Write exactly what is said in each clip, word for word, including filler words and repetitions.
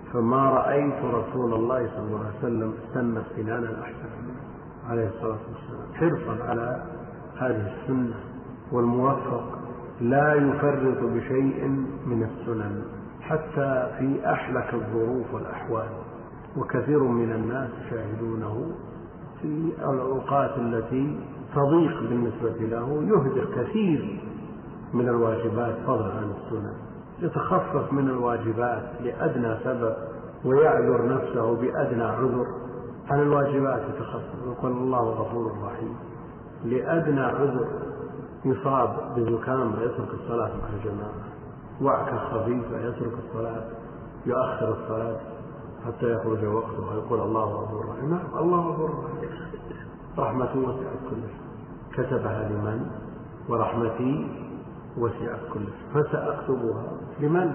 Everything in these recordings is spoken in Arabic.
فما رأيت رسول الله صلى الله عليه وسلم سن سنانا أحسن منه عليه الصلاة والسلام، حرصا على هذه السنة. والموفق لا يفرط بشيء من السنن حتى في أحلك الظروف والأحوال، وكثير من الناس يشاهدونه في الأوقات التي تضيق بالنسبة له يهدر كثير من الواجبات فضلا عن السنن، يتخفف من الواجبات لأدنى سبب ويعذر نفسه بأدنى عذر عن الواجبات، يتخفف يقول الله غفور رحيم. لأدنى عذر يصاب بزكام يترك الصلاة مع الجماعة، وعكة خفيفة يترك الصلاة، يؤخر الصلاة حتى يخرج وقته ويقول الله غفور رحيم. نعم الله غفور رحيم، رحمته وسعت كل شيء، كتبها لمن؟ ورحمتي وسعت كل شيء فسأكتبها لمن؟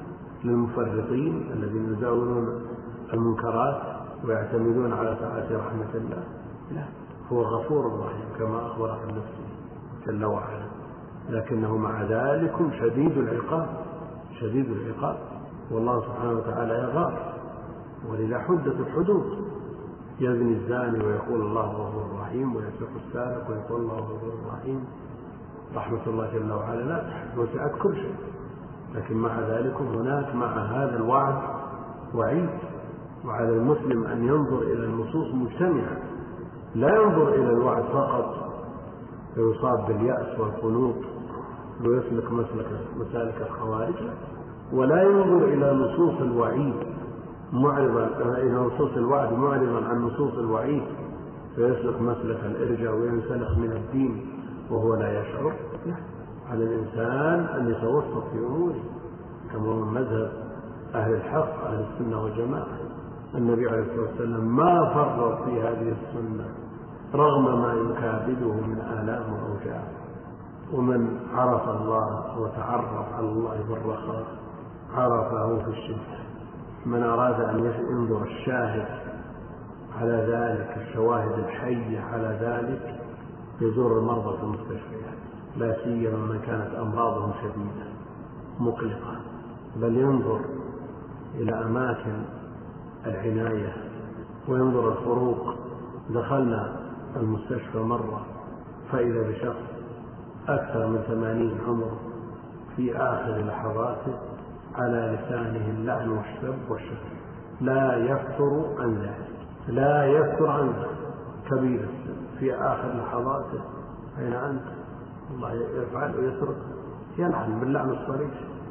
للمفرطين الذين يزاولون المنكرات ويعتمدون على سعة رحمة الله. لا، هو غفور رحيم كما أخبر عن نفسه جل وعلا، لكنه مع ذلك شديد العقاب، شديد العقاب، والله سبحانه وتعالى يغار، ولذا حدث الحدود. يزني الزاني ويقول الله غفور رحيم، ويسرق السارق ويقول الله غفور رحيم. رحمة الله جل وعلا لا تحد وسعت كل شيء، لكن مع ذلك هناك مع هذا الوعد وعيد، وعلى المسلم أن ينظر إلى النصوص مجتمعة، لا ينظر إلى الوعد فقط فيصاب باليأس والقنوط ويسلك مسلك مسالك الخوارج، ولا ينظر إلى نصوص الوعيد معرضا إلى نصوص الوعد معرضا عن نصوص الوعيد فيسلك مسلك الإرجاء وينسلخ من الدين وهو لا يشعر. على الإنسان أن يتوسط في أموره كما هو مذهب أهل الحق أهل السنة والجماعة. النبي عليه الصلاة والسلام ما فرط في هذه السنة رغم ما يكابده من آلام وأوجاع. ومن عرف الله وتعرف على الله بالرخاء عرفه في الشدة. من أراد أن ينظر الشاهد على ذلك، الشواهد الحية على ذلك، يزور المرضى في المستشفيات، لا سيما من كانت أمراضهم شديدة مقلقة، بل ينظر إلى أماكن العناية وينظر الفروق. دخلنا المستشفى مرة فإذا بشخص أكثر من ثمانين عمره في آخر لحظاته على لسانه اللعن والسب والشتم، لا يفتر عن ذلك، لا يفتر عن ذلك، كبير السن في آخر لحظاته. أين أنت؟ الله يفعل ويترك، يلعن باللعن الصريح.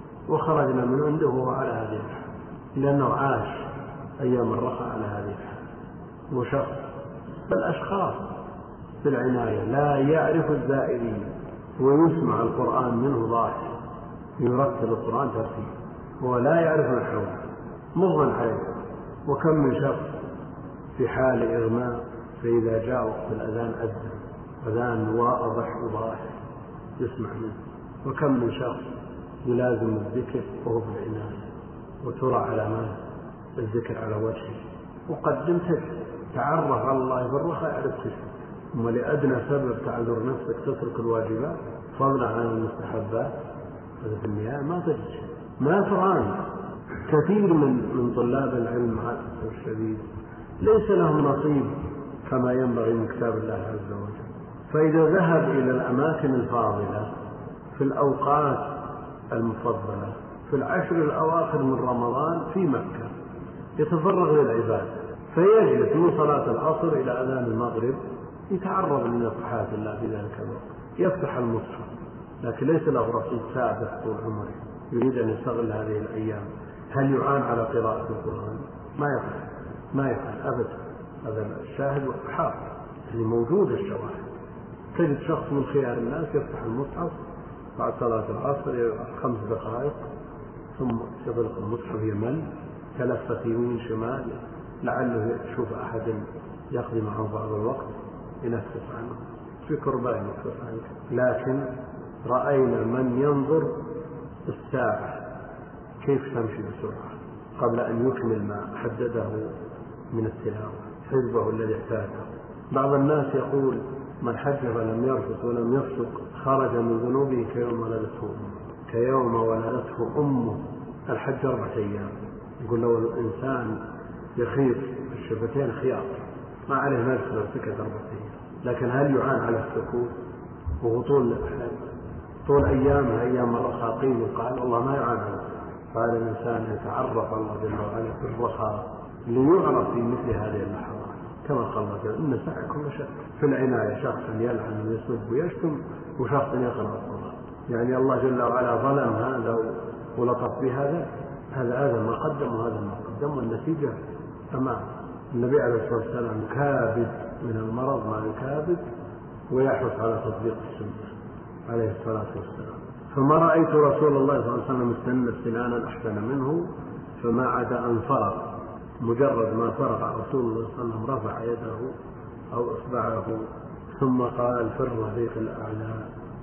وخرجنا من عنده وهو على هذه الحال، لأنه عاش أيام الرخاء على هذه الحال. وشخص بل أشخاص في العناية لا يعرف الزائرين ويسمع القرآن منه ضاحك، يرتل القرآن ترتيل ولا يعرف نحوه مضمن عليه. وكم من شخص في حال إغماء فإذا جاء وقت الأذان أذن، أذان واضح وضاحك يسمع منه. وكم من شخص يلازم الذكر وهو في العناية وترى علامات الذكر على وجهه، وقدم تكفي، تعرف على الله بالرخاء يعرف تكفي. ثم لأدنى سبب تعذر نفسك تترك الواجبات فضلا عن المستحبات، هذا في النهاية ما تجد ما تعاني. كثير من من طلاب العلم مع الأسف الشديد ليس لهم نصيب كما ينبغي من كتاب الله عز وجل. فإذا ذهب إلى الأماكن الفاضلة في الأوقات المفضلة في العشر الأواخر من رمضان في مكة يتفرغ للعبادة، فيجلس من صلاة العصر إلى أذان المغرب يتعرض لنفحات الله في ذلك الوقت، يفتح المصحف، لكن ليس له رصيد ثابت طول عمره، يريد أن يستغل هذه الأيام. هل يعان على قراءة القرآن؟ ما يفعل ما يفعل أبدا. هذا الشاهد والحاضر يعني موجود الشواهد. تجد شخص من خيار الناس يفتح المصحف بعد صلاة العصر خمس دقائق ثم يغلق المصحف يمل، تلفت يمين شمال لعله يشوف أحد يقضي معه بعض الوقت ينفس عنه في كربان ينفس عنه. لكن رأينا من ينظر الساعة كيف تمشي بسرعة قبل أن يكمل ما حدده من التلاوة حزبه الذي احتاجه. بعض الناس يقول من حج فلم يرفث ولم يفسق خرج من ذنوبه كيوم ولدته أمه، كيوم ولدته أمه. الحج أربعة أيام يقول لو الإنسان يخيط الشفتين خياط ما عليه نفس لو سكت أربعتين، لكن هل يعان على السكوت؟ وهو طول طول أيامها أيام الرخاقين وقال الله ما يعان على السكوت. فهذا الإنسان يتعرف الله جل وعلا في الرخاء ليعرف في مثل هذه اللحظات، كما قال الله جل إن سعيكم لشتى. في العناية شخص يلعن ويسب ويشتم وشخص يقرأ القرآن، يعني الله جل وعلا ظلم هذا ولطف بهذا، هذا هذا ما قدم وهذا ما قدم، والنتيجة أمام. النبي عليه الصلاة والسلام كابد من المرض ما يكابد ويحرص على تطبيق السنة عليه الصلاة والسلام. فما رأيت رسول الله صلى الله عليه وسلم استنى سنانا أحسن منه، فما عدا أن فرغ، مجرد ما فرغ رسول الله صلى الله عليه وسلم رفع يده أو إصبعه ثم قال في الرفيق الأعلى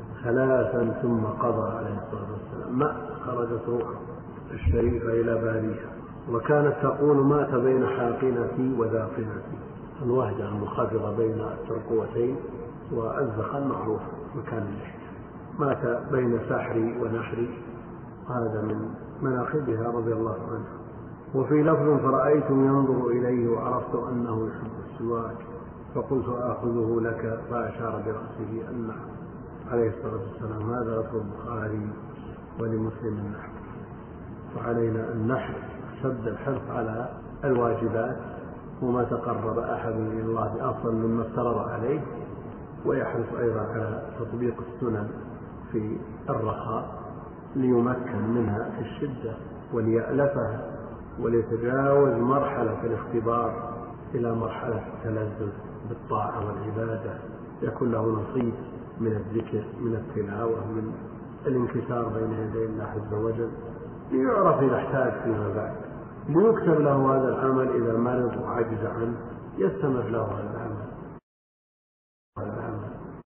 ثلاثا ثم قضى عليه الصلاة والسلام. ما خرجت روحه الشريفة إلى باريها، وكانت تقول مات بين حاقنتي وذاقنتي، الوهجة المنخفضة بين الترقوتين والزخم المعروف مكان اللحية، مات بين سحري ونحري، هذا من مناقبها رضي الله عنها. وفي لفظ فرأيت ينظر إليه وعرفت أنه يحب السواك فقلت آخذه لك، فأشار برأسه أن عليه الصلاة والسلام. هذا لفظ البخاري ولمسلم نحو. وعلينا أن نحرص شد الحرص على الواجبات، وما تقرب أحد إلى الله بأفضل مما افترض عليه، ويحرص أيضا على تطبيق السنن في الرخاء ليمكن منها في الشدة وليألفها وليتجاوز مرحلة الاختبار إلى مرحلة التلذذ بالطاعة والعبادة، يكون له نصيب من الذكر من التلاوة من الانكسار بين يدي الله عز وجل، ليعرف إذا احتاج فيما بعد، ليكتب له هذا العمل إذا مرض وعجز عنه، يستمر له هذا العمل